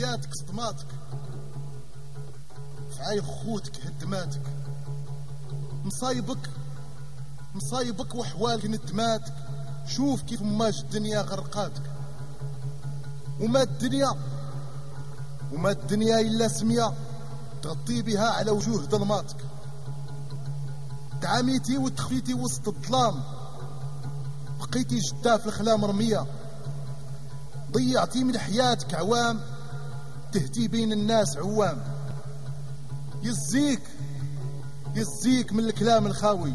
حياتك صدماتك، في عين خوتك هدماتك، مصايبك وحوالك ندماتك. شوف كيف ماش الدنيا غرقاتك، وما الدنيا إلا سمية تغطي بها على وجوه ظلماتك. تعاميتي وتخفيتي وسط الظلام، بقيتي جدا في الخلا مرمية. ضيعتي من حياتك عوام، تهتي بين الناس عوام. يزيك من الكلام الخاوي.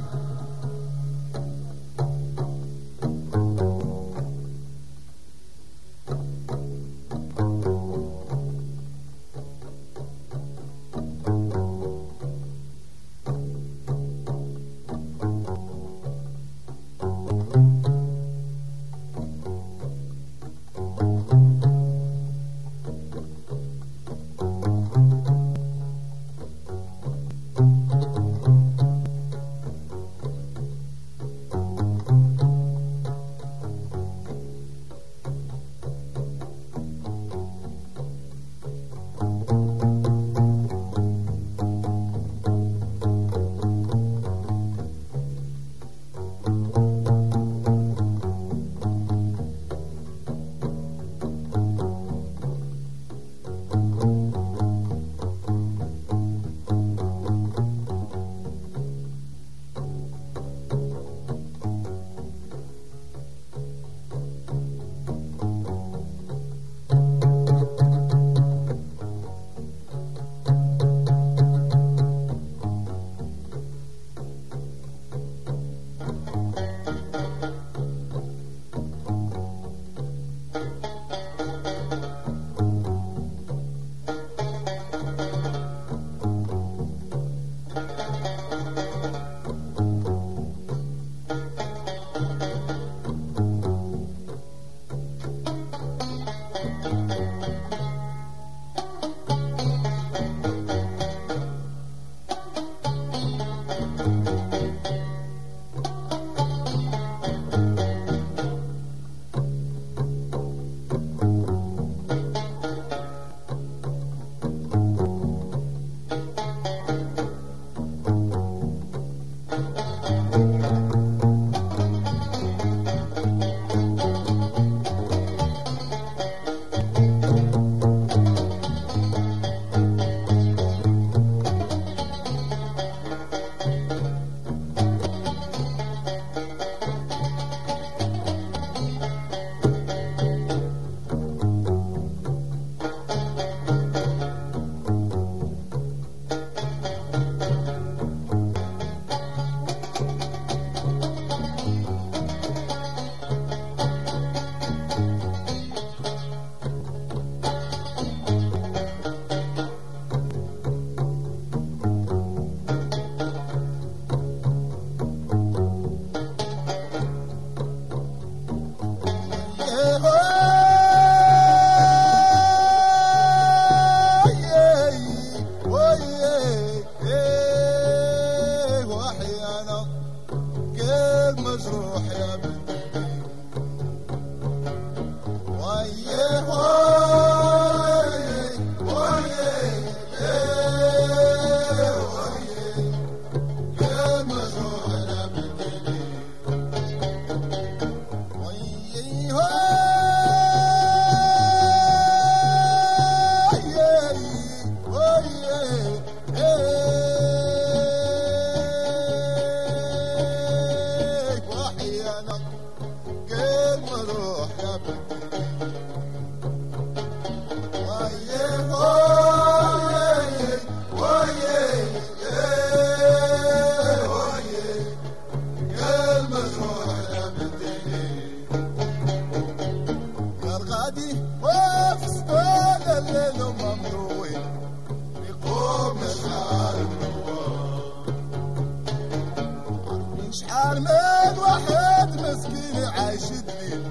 من واحد مسكين عايش الليل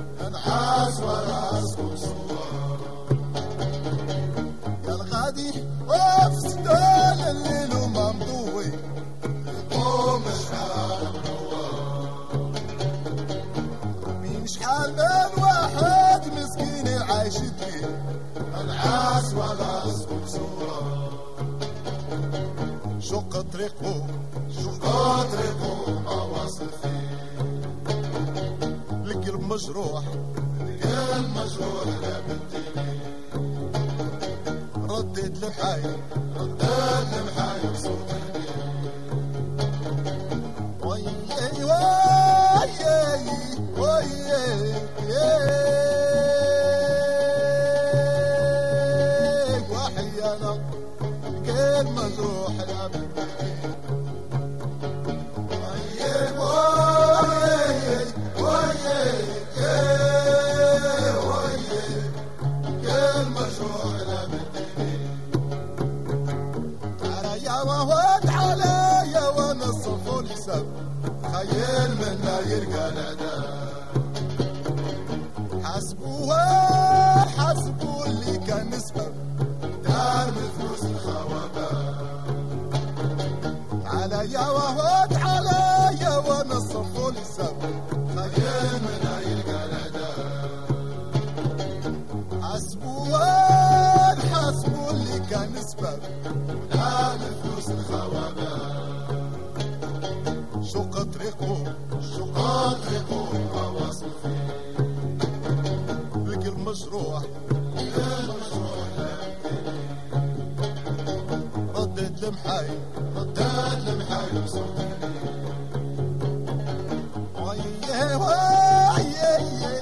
انعاس وراس وصوار يا الغادي وفي ستال الليل وممضوي يقوم شحال النوار من شحال من واحد مسكين عايش الليل انعاس طريقه شق طريقه ما واصل فيه القلب مجروح القلب مجروح لا بديني رديت لمحاي بصوت وياي وياي وياي وحيانا القلب مجروح لا بديني وياي وياي وياي خيل منا يلقى العداء حسبوه اللي كان نسبة دار من فلوس الخوابة عليا وهو عليا وانا الصفو للسبب خيل منا يلقى العداء حسبوه اللي كان نسبة دار من فلوس الخوابة شق طريقه ما واصل فيه القلب مجروح رديت لمحاي بصوت وياي وياي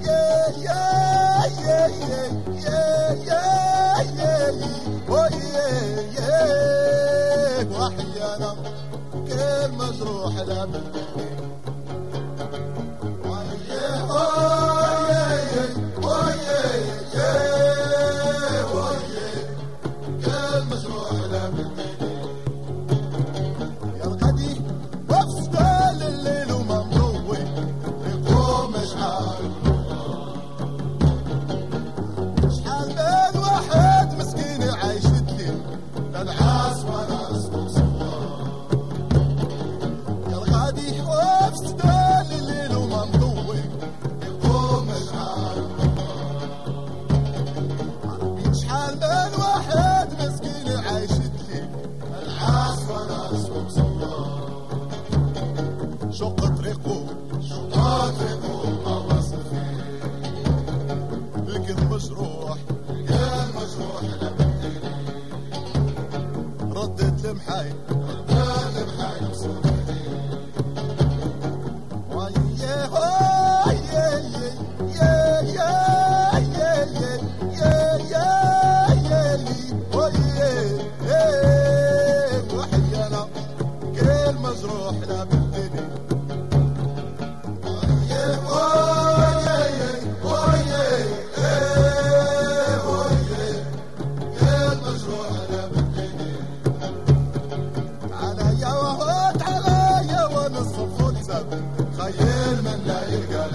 وحيانا كل مجروح لا بديني وياي وياي كل مجروح لا بديني يا الغدي وفستان الليل وممضوي يقوم شحال من واحد مسكين عايش الليل العاس وانا اسمه وفستان الليل وممضوي يقوم شحال من واحد مسكين عايش الليل العاس وناس ومصور شق طريقه ما واصل فيه القلب مجروح لا بديني رديت لمحاي بصوت وحيانا كل مجروح لا بديني كل مجروح لا بديني عليا وهوت عليا وانا الصفو لسبب خيل من لا يلقى